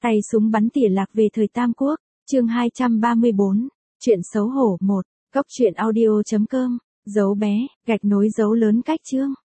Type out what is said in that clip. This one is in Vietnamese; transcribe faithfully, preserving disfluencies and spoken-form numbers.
Tay súng bắn tỉa lạc về thời Tam Quốc, chương hai trăm ba mươi bốn, chuyện xấu hổ một, góc truyện audio chấm com, dấu bé, gạch nối dấu lớn cách chương.